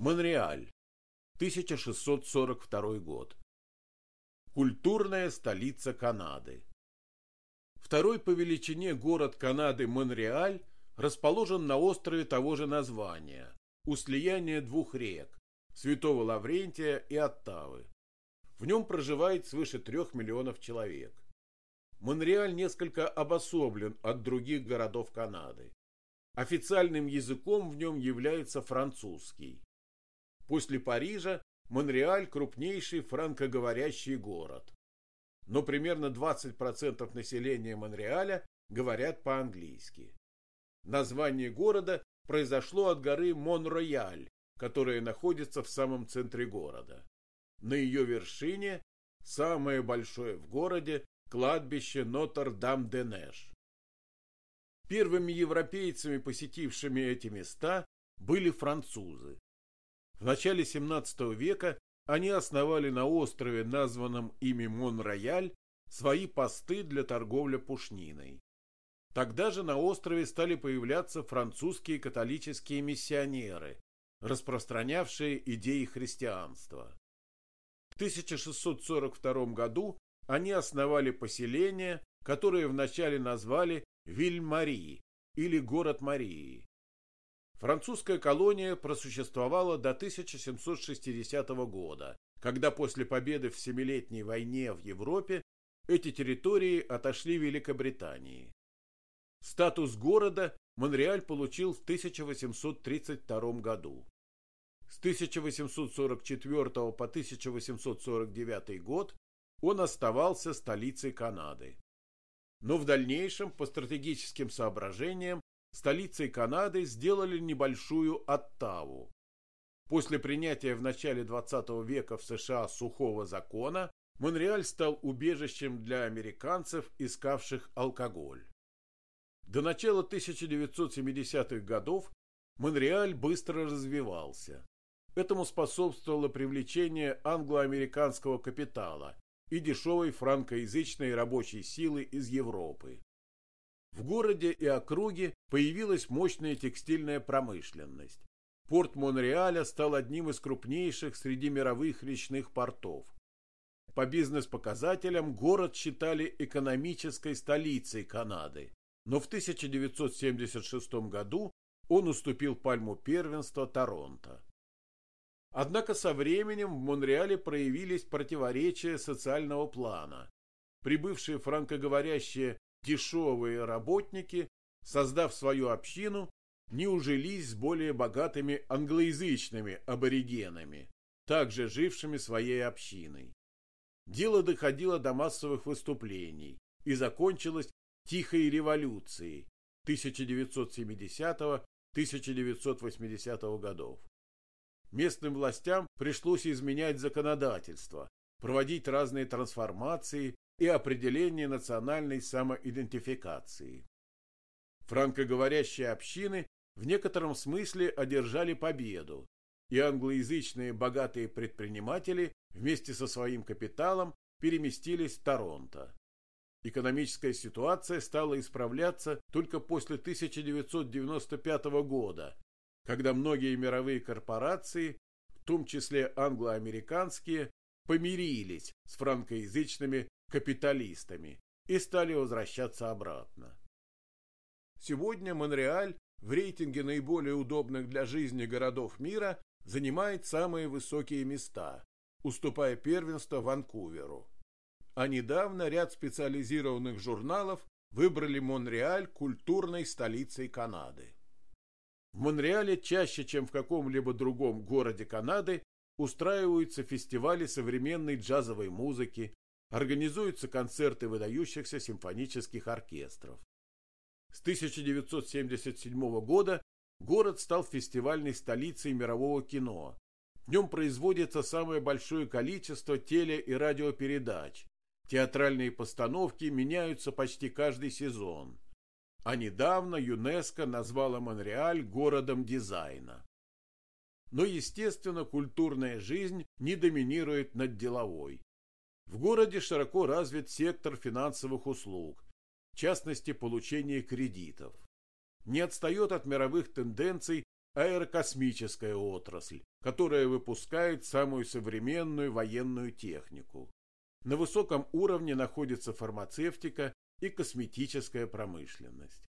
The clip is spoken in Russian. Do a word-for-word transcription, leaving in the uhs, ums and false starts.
Монреаль, тысяча шестьсот сорок второй год. Культурная столица Канады. Второй по величине город Канады Монреаль расположен на острове того же названия, у слияния двух рек – Святого Лаврентия и Оттавы. В нем проживает свыше трех миллионов человек. Монреаль несколько обособлен от других городов Канады. Официальным языком в нем является французский. После Парижа Монреаль крупнейший франкоговорящий город. Но примерно двадцать процентов населения Монреаля говорят по-английски. Название города произошло от горы Мон-Рояль, которая находится в самом центре города. На ее вершине самое большое в городе кладбище Нотр-Дам-де-Неш. Первыми европейцами, посетившими эти места, были французы. В начале семнадцатого века они основали на острове, названном ими Мон-Рояль, свои посты для торговли пушниной. Тогда же на острове стали появляться французские католические миссионеры, распространявшие идеи христианства. В тысяча шестьсот сорок втором году они основали поселение, которое вначале назвали Виль-Мари или город Марии. Французская колония просуществовала до тысяча семьсот шестидесятого года, когда после победы в Семилетней войне в Европе эти территории отошли Великобритании. Статус города Монреаль получил в тысяча восемьсот тридцать втором году. С тысяча восемьсот сорок четвёртого по тысяча восемьсот сорок девятый год он оставался столицей Канады. Но в дальнейшем, по стратегическим соображениям, столицей Канады сделали небольшую Оттаву. После принятия в начале двадцатого века в США сухого закона, Монреаль стал убежищем для американцев, искавших алкоголь. До начала тысяча девятьсот семидесятых годов Монреаль быстро развивался. Этому способствовало привлечение англо-американского капитала и дешевой франкоязычной рабочей силы из Европы. В городе и округе появилась мощная текстильная промышленность. Порт Монреаля стал одним из крупнейших среди мировых речных портов. По бизнес-показателям город считали экономической столицей Канады, но в тысяча девятьсот семьдесят шестом году он уступил пальму первенства Торонто. Однако со временем в Монреале проявились противоречия социального плана. Прибывшие франкоговорящие дешевые работники, создав свою общину, не ужились с более богатыми англоязычными аборигенами, также жившими своей общиной. Дело доходило до массовых выступлений и закончилось Тихой революцией тысяча девятьсот семидесятого — тысяча девятьсот восьмидесятого годов. Местным властям пришлось изменять законодательство, проводить разные трансформации и определение национальной самоидентификации. Франкоговорящие общины в некотором смысле одержали победу, и англоязычные богатые предприниматели вместе со своим капиталом переместились в Торонто. Экономическая ситуация стала исправляться только после тысяча девятьсот девяносто пятого года, когда многие мировые корпорации, в том числе англо-американские, помирились с франкоязычными капиталистами и стали возвращаться обратно. Сегодня Монреаль в рейтинге наиболее удобных для жизни городов мира занимает самые высокие места, уступая первенство Ванкуверу. А недавно ряд специализированных журналов выбрали Монреаль культурной столицей Канады. В Монреале чаще, чем в каком-либо другом городе Канады, устраиваются фестивали современной джазовой музыки, организуются концерты выдающихся симфонических оркестров. С тысяча девятьсот семьдесят седьмого года город стал фестивальной столицей мирового кино. В нем производится самое большое количество теле- и радиопередач. Театральные постановки меняются почти каждый сезон. А недавно ЮНЕСКО назвала Монреаль городом дизайна. Но, естественно, культурная жизнь не доминирует над деловой. В городе широко развит сектор финансовых услуг, в частности, получение кредитов. Не отстает от мировых тенденций аэрокосмическая отрасль, которая выпускает самую современную военную технику. На высоком уровне находится фармацевтика и косметическая промышленность.